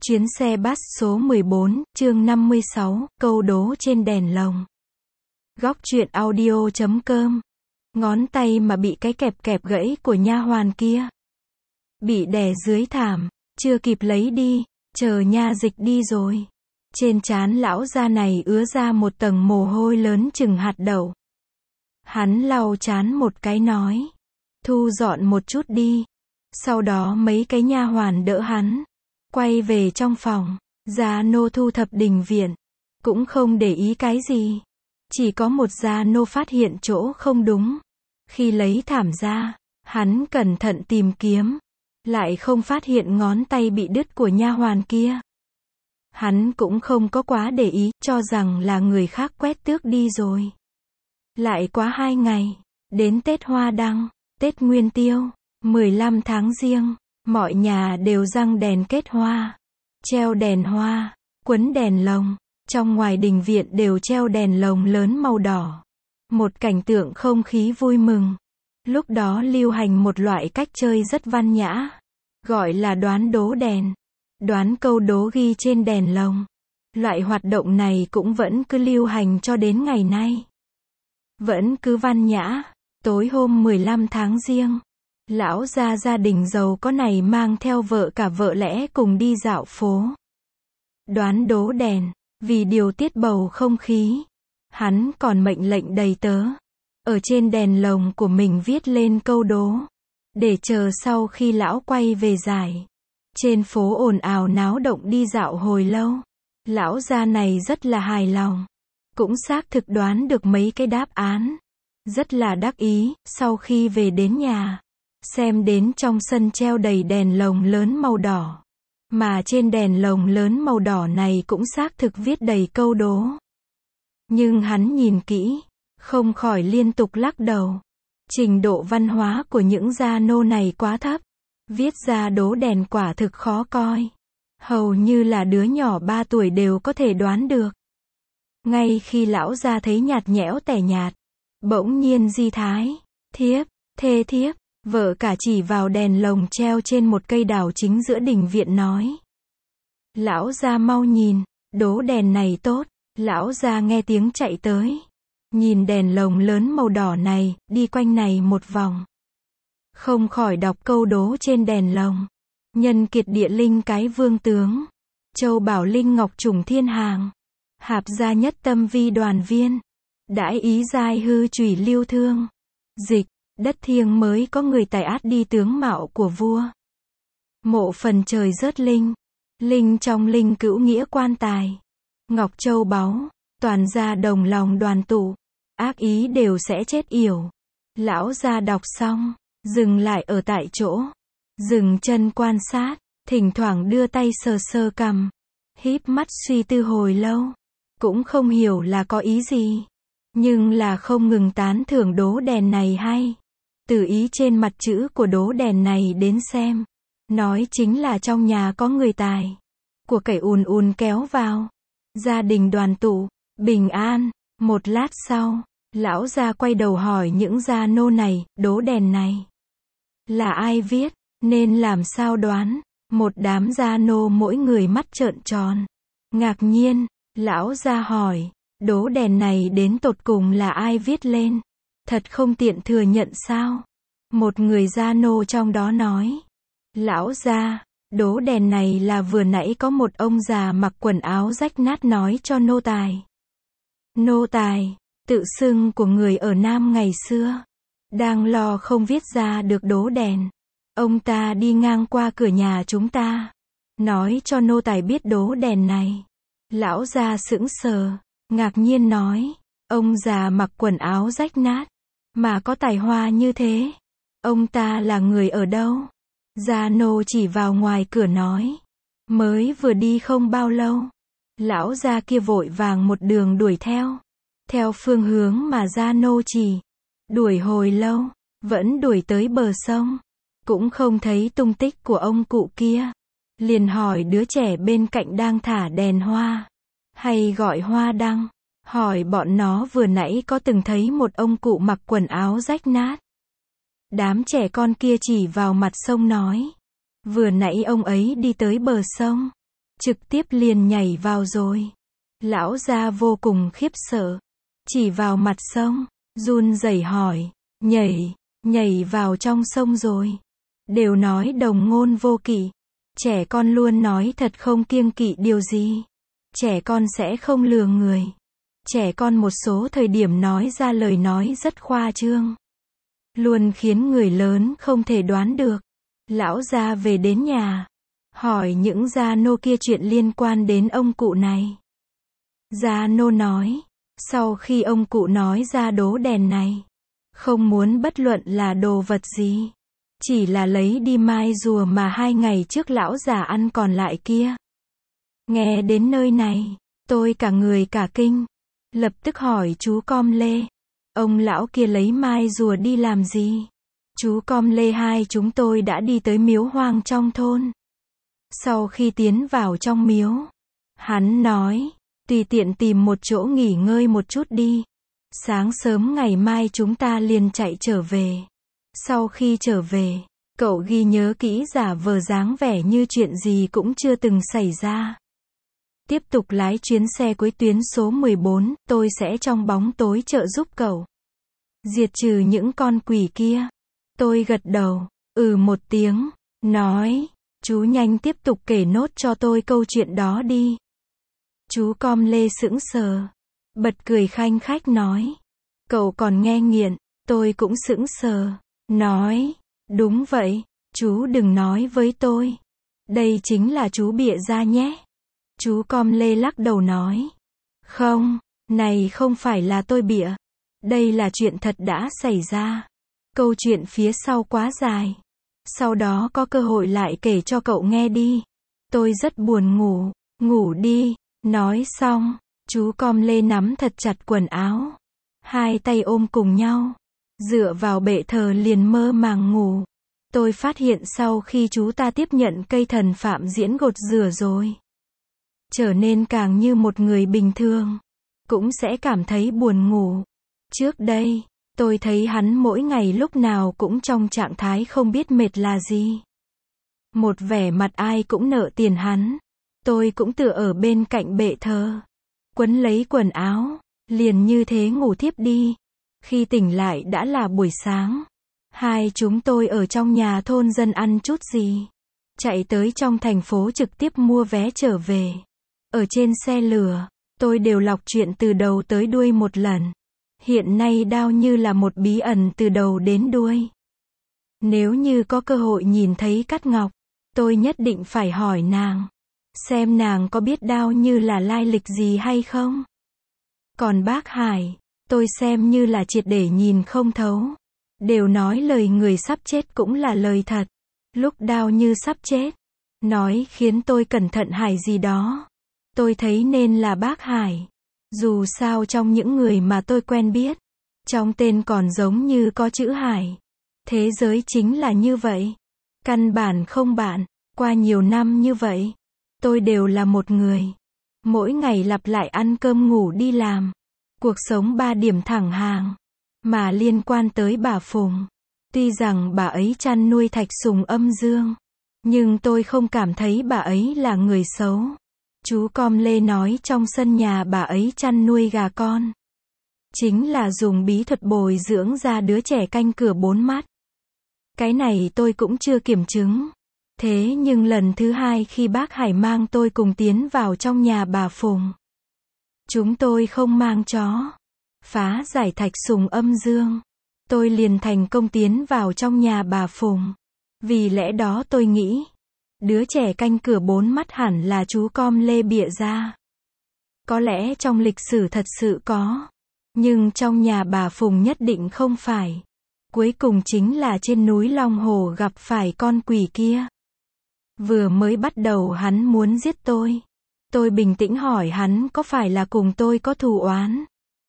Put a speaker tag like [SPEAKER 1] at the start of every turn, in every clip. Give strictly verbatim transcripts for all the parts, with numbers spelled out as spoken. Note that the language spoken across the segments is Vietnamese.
[SPEAKER 1] Chuyến xe bus số mười bốn, chương năm mươi sáu, câu đố trên đèn lồng. Góc truyện audio chấm com. Ngón tay mà bị cái kẹp kẹp gãy của nha hoàn kia. Bị đè dưới thảm, chưa kịp lấy đi, chờ nha dịch đi rồi. Trên trán lão gia này ứa ra một tầng mồ hôi lớn chừng hạt đậu. Hắn lau trán một cái nói, thu dọn một chút đi. Sau đó mấy cái nha hoàn đỡ hắn, quay về trong phòng. Gia nô thu thập đình viện, cũng không để ý cái gì. Chỉ có một gia nô phát hiện chỗ không đúng. Khi lấy thảm ra, hắn cẩn thận tìm kiếm, lại không phát hiện ngón tay bị đứt của nha hoàn kia. Hắn cũng không có quá để ý, cho rằng là người khác quét tước đi rồi. Lại quá hai ngày, đến Tết Hoa Đăng, Tết Nguyên Tiêu, mười lăm tháng Giêng, mọi nhà đều răng đèn kết hoa, treo đèn hoa, quấn đèn lồng, trong ngoài đình viện đều treo đèn lồng lớn màu đỏ. Một cảnh tượng không khí vui mừng. Lúc đó lưu hành một loại cách chơi rất văn nhã, gọi là đoán đố đèn. Đoán câu đố ghi trên đèn lồng. Loại hoạt động này cũng vẫn cứ lưu hành cho đến ngày nay. Vẫn cứ văn nhã. Tối hôm mười lăm tháng Giêng, lão gia gia đình giàu có này mang theo vợ cả vợ lẽ cùng đi dạo phố. Đoán đố đèn, vì điều tiết bầu không khí, hắn còn mệnh lệnh đầy tớ, ở trên đèn lồng của mình viết lên câu đố, để chờ sau khi lão quay về giải. Trên phố ồn ào náo động đi dạo hồi lâu, lão gia này rất là hài lòng, cũng xác thực đoán được mấy cái đáp án. Rất là đắc ý, sau khi về đến nhà, xem đến trong sân treo đầy đèn lồng lớn màu đỏ. Mà trên đèn lồng lớn màu đỏ này cũng xác thực viết đầy câu đố. Nhưng hắn nhìn kỹ, không khỏi liên tục lắc đầu. Trình độ văn hóa của những gia nô này quá thấp. Viết ra đố đèn quả thực khó coi. Hầu như là đứa nhỏ ba tuổi đều có thể đoán được. Ngay khi lão gia thấy nhạt nhẽo tẻ nhạt, bỗng nhiên di thái, thiếp, thê thiếp, vợ cả chỉ vào đèn lồng treo trên một cây đào chính giữa đình viện nói. Lão gia mau nhìn, đố đèn này tốt. Lão gia nghe tiếng chạy tới, nhìn đèn lồng lớn màu đỏ này, đi quanh này một vòng. Không khỏi đọc câu đố trên đèn lồng. Nhân kiệt địa linh cái vương tướng, châu bảo linh ngọc trùng thiên hàng, hạp gia nhất tâm vi đoàn viên, đãi ý giai hư chủy lưu thương. Dịch, đất thiêng mới có người tài át đi tướng mạo của vua. Mộ phần trời rớt linh, linh trong linh cữu nghĩa quan tài. Ngọc châu báu, toàn gia đồng lòng đoàn tụ, ác ý đều sẽ chết yểu. Lão gia đọc xong, dừng lại ở tại chỗ, dừng chân quan sát, thỉnh thoảng đưa tay sờ sờ cằm, híp mắt suy tư hồi lâu, cũng không hiểu là có ý gì, nhưng là không ngừng tán thưởng đố đèn này hay. Từ ý trên mặt chữ của đố đèn này đến xem, nói chính là trong nhà có người tài, của cải ùn ùn kéo vào, gia đình đoàn tụ, bình an. Một lát sau, lão gia quay đầu hỏi những gia nô này, đố đèn này là ai viết, nên làm sao đoán. Một đám gia nô mỗi người mắt trợn tròn, ngạc nhiên. Lão gia hỏi, đố đèn này đến tột cùng là ai viết lên, thật không tiện thừa nhận sao? Một người gia nô trong đó nói, lão gia, đố đèn này là vừa nãy có một ông già mặc quần áo rách nát nói cho nô tài. Nô tài, tự xưng của người ở Nam ngày xưa, đang lo không viết ra được đố đèn. Ông ta đi ngang qua cửa nhà chúng ta, nói cho nô tài biết đố đèn này. Lão gia sững sờ, ngạc nhiên nói, ông già mặc quần áo rách nát, mà có tài hoa như thế, ông ta là người ở đâu? Gia nô chỉ vào ngoài cửa nói, mới vừa đi không bao lâu. Lão gia kia vội vàng một đường đuổi theo, theo phương hướng mà gia nô chỉ, đuổi hồi lâu, vẫn đuổi tới bờ sông, cũng không thấy tung tích của ông cụ kia. Liền hỏi đứa trẻ bên cạnh đang thả đèn hoa, hay gọi hoa đăng, hỏi bọn nó vừa nãy có từng thấy một ông cụ mặc quần áo rách nát. Đám trẻ con kia chỉ vào mặt sông nói, vừa nãy ông ấy đi tới bờ sông, trực tiếp liền nhảy vào rồi. Lão gia vô cùng khiếp sợ, chỉ vào mặt sông, run rẩy hỏi, nhảy, nhảy vào sông sông rồi. Đều nói đồng ngôn vô kỵ. Trẻ con luôn nói thật không kiêng kỵ điều gì. Trẻ con sẽ không lừa người. Trẻ con một số thời điểm nói ra lời nói rất khoa trương, luôn khiến người lớn không thể đoán được. Lão gia về đến nhà, hỏi những gia nô kia chuyện liên quan đến ông cụ này. Gia nô nói, sau khi ông cụ nói ra đố đèn này, không muốn bất luận là đồ vật gì, chỉ là lấy đi mai rùa mà hai ngày trước lão già ăn còn lại kia. Nghe đến nơi này, tôi cả người cả kinh, lập tức hỏi chú Com Lê, ông lão kia lấy mai rùa đi làm gì? Chú Com Lê hai chúng tôi đã đi tới miếu hoang trong thôn. Sau khi tiến vào trong miếu, hắn nói, tùy tiện tìm một chỗ nghỉ ngơi một chút đi. Sáng sớm ngày mai chúng ta liền chạy trở về. Sau khi trở về, cậu ghi nhớ kỹ giả vờ dáng vẻ như chuyện gì cũng chưa từng xảy ra. Tiếp tục lái chuyến xe cuối tuyến số mười bốn, tôi sẽ trong bóng tối trợ giúp cậu diệt trừ những con quỷ kia. Tôi gật đầu, ừ một tiếng, nói, chú nhanh tiếp tục kể nốt cho tôi câu chuyện đó đi. Chú Com Lê sững sờ, bật cười khanh khách nói, cậu còn nghe nghiện. Tôi cũng sững sờ, nói, đúng vậy, chú đừng nói với tôi. Đây chính là chú bịa ra nhé. Chú Com Lê lắc đầu nói, không, này không phải là tôi bịa. Đây là chuyện thật đã xảy ra. Câu chuyện phía sau quá dài. Sau đó có cơ hội lại kể cho cậu nghe đi. Tôi rất buồn ngủ, ngủ đi. Nói xong, chú Com Lê nắm thật chặt quần áo. Hai tay ôm cùng nhau, dựa vào bệ thờ liền mơ màng ngủ. Tôi phát hiện sau khi chú ta tiếp nhận cây thần phạm diễn gột rửa rồi, trở nên càng như một người bình thường, cũng sẽ cảm thấy buồn ngủ. Trước đây, tôi thấy hắn mỗi ngày lúc nào cũng trong trạng thái không biết mệt là gì. Một vẻ mặt ai cũng nợ tiền hắn. Tôi cũng tựa ở bên cạnh bệ thờ, quấn lấy quần áo, liền như thế ngủ thiếp đi. Khi tỉnh lại đã là buổi sáng. Hai chúng tôi ở trong nhà thôn dân ăn chút gì, chạy tới trong thành phố trực tiếp mua vé trở về. Ở trên xe lửa, tôi đều lọc chuyện từ đầu tới đuôi một lần. Hiện nay đao như là một bí ẩn từ đầu đến đuôi. Nếu như có cơ hội nhìn thấy Cát Ngọc, tôi nhất định phải hỏi nàng, xem nàng có biết đao như là lai lịch gì hay không. Còn bác Hải, tôi xem như là triệt để nhìn không thấu. Đều nói lời người sắp chết cũng là lời thật. Lúc đao như sắp chết, nói khiến tôi cẩn thận Hải gì đó. Tôi thấy nên là bác Hải. Dù sao trong những người mà tôi quen biết, trong tên còn giống như có chữ Hải. Thế giới chính là như vậy. Căn bản không bạn. Qua nhiều năm như vậy, tôi đều là một người. Mỗi ngày lặp lại ăn cơm ngủ đi làm. Cuộc sống ba điểm thẳng hàng. Mà liên quan tới bà Phùng, tuy rằng bà ấy chăn nuôi thạch sùng âm dương, nhưng tôi không cảm thấy bà ấy là người xấu. Chú Com Lê nói trong sân nhà bà ấy chăn nuôi gà con, chính là dùng bí thuật bồi dưỡng ra đứa trẻ canh cửa bốn mắt. Cái này tôi cũng chưa kiểm chứng. Thế nhưng lần thứ hai khi bác Hải mang tôi cùng tiến vào trong nhà bà Phùng, chúng tôi không mang chó phá giải thạch sùng âm dương, tôi liền thành công tiến vào trong nhà bà Phùng. Vì lẽ đó tôi nghĩ, đứa trẻ canh cửa bốn mắt hẳn là chú Com Lê bịa ra. Có lẽ trong lịch sử thật sự có, nhưng trong nhà bà Phùng nhất định không phải. Cuối cùng chính là trên núi Long Hồ gặp phải con quỷ kia. Vừa mới bắt đầu hắn muốn giết tôi. Tôi bình tĩnh hỏi hắn có phải là cùng tôi có thù oán.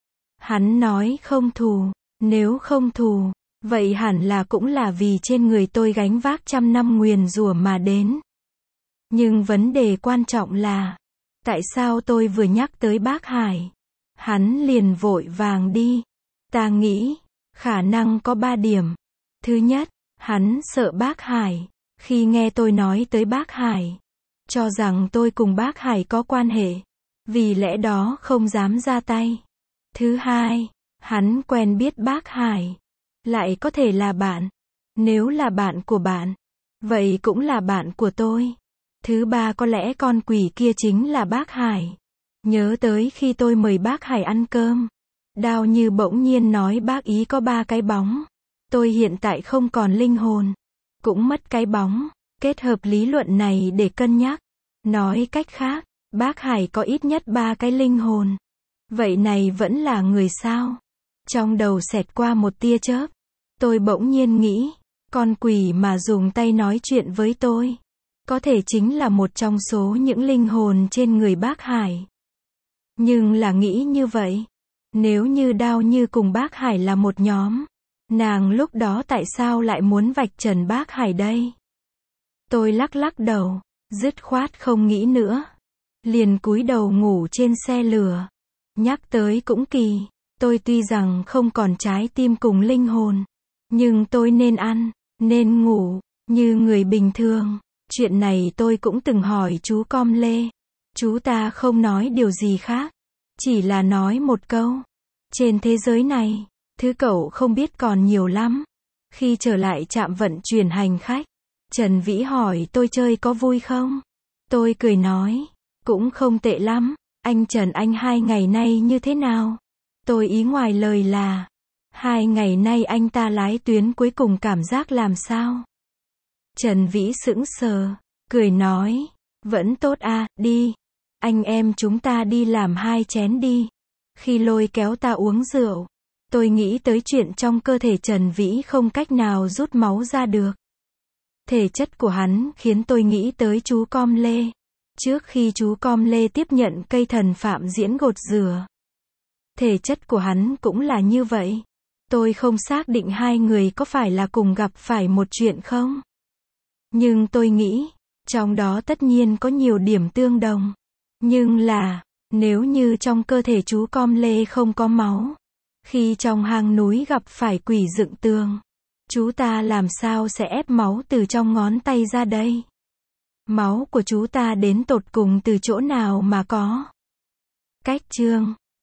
[SPEAKER 1] Hắn nói không thù. Nếu không thù, vậy hẳn là cũng là vì trên người tôi gánh vác trăm năm nguyền rủa mà đến. Nhưng vấn đề quan trọng là, tại sao tôi vừa nhắc tới bác Hải, hắn liền vội vàng đi. Ta nghĩ, khả năng có ba điểm. Thứ nhất, hắn sợ bác Hải. Khi nghe tôi nói tới bác Hải, cho rằng tôi cùng bác Hải có quan hệ, vì lẽ đó không dám ra tay. Thứ hai, hắn quen biết bác Hải, lại có thể là bạn. Nếu là bạn của bạn, vậy cũng là bạn của tôi. Thứ ba, có lẽ con quỷ kia chính là bác Hải. Nhớ tới khi tôi mời bác Hải ăn cơm, Đao Như bỗng nhiên nói bác ý có ba cái bóng. Tôi hiện tại không còn linh hồn, cũng mất cái bóng. Kết hợp lý luận này để cân nhắc. Nói cách khác, bác Hải có ít nhất ba cái linh hồn. Vậy này vẫn là người sao? Trong đầu xẹt qua một tia chớp. Tôi bỗng nhiên nghĩ, con quỷ mà dùng tay nói chuyện với tôi, có thể chính là một trong số những linh hồn trên người bác Hải. Nhưng là nghĩ như vậy, nếu như Đao Như cùng bác Hải là một nhóm, nàng lúc đó tại sao lại muốn vạch trần bác Hải đây? Tôi lắc lắc đầu, dứt khoát không nghĩ nữa. Liền cúi đầu ngủ trên xe lửa. Nhắc tới cũng kỳ, tôi tuy rằng không còn trái tim cùng linh hồn, nhưng tôi nên ăn, nên ngủ, như người bình thường. Chuyện này tôi cũng từng hỏi chú Com Lê. Chú ta không nói điều gì khác, chỉ là nói một câu. Trên thế giới này, thứ cậu không biết còn nhiều lắm. Khi trở lại trạm vận chuyển hành khách, Trần Vĩ hỏi tôi chơi có vui không? Tôi cười nói, cũng không tệ lắm. Anh Trần, anh hai ngày nay như thế nào? Tôi ý ngoài lời là, hai ngày nay anh ta lái tuyến cuối cùng cảm giác làm sao? Trần Vĩ sững sờ, cười nói, vẫn tốt à, đi. Anh em chúng ta đi làm hai chén đi. Khi lôi kéo ta uống rượu, tôi nghĩ tới chuyện trong cơ thể Trần Vĩ không cách nào rút máu ra được. Thể chất của hắn khiến tôi nghĩ tới chú Com Lê. Trước khi chú Com Lê tiếp nhận cây thần phạm diễn gột rửa, thể chất của hắn cũng là như vậy. Tôi không xác định hai người có phải là cùng gặp phải một chuyện không. Nhưng tôi nghĩ, trong đó tất nhiên có nhiều điểm tương đồng. Nhưng là, nếu như trong cơ thể chú Com Lê không có máu, khi trong hang núi gặp phải quỷ dựng tường, chú ta làm sao sẽ ép máu từ trong ngón tay ra đây? Máu của chú ta đến tột cùng từ chỗ nào mà có? Cách chương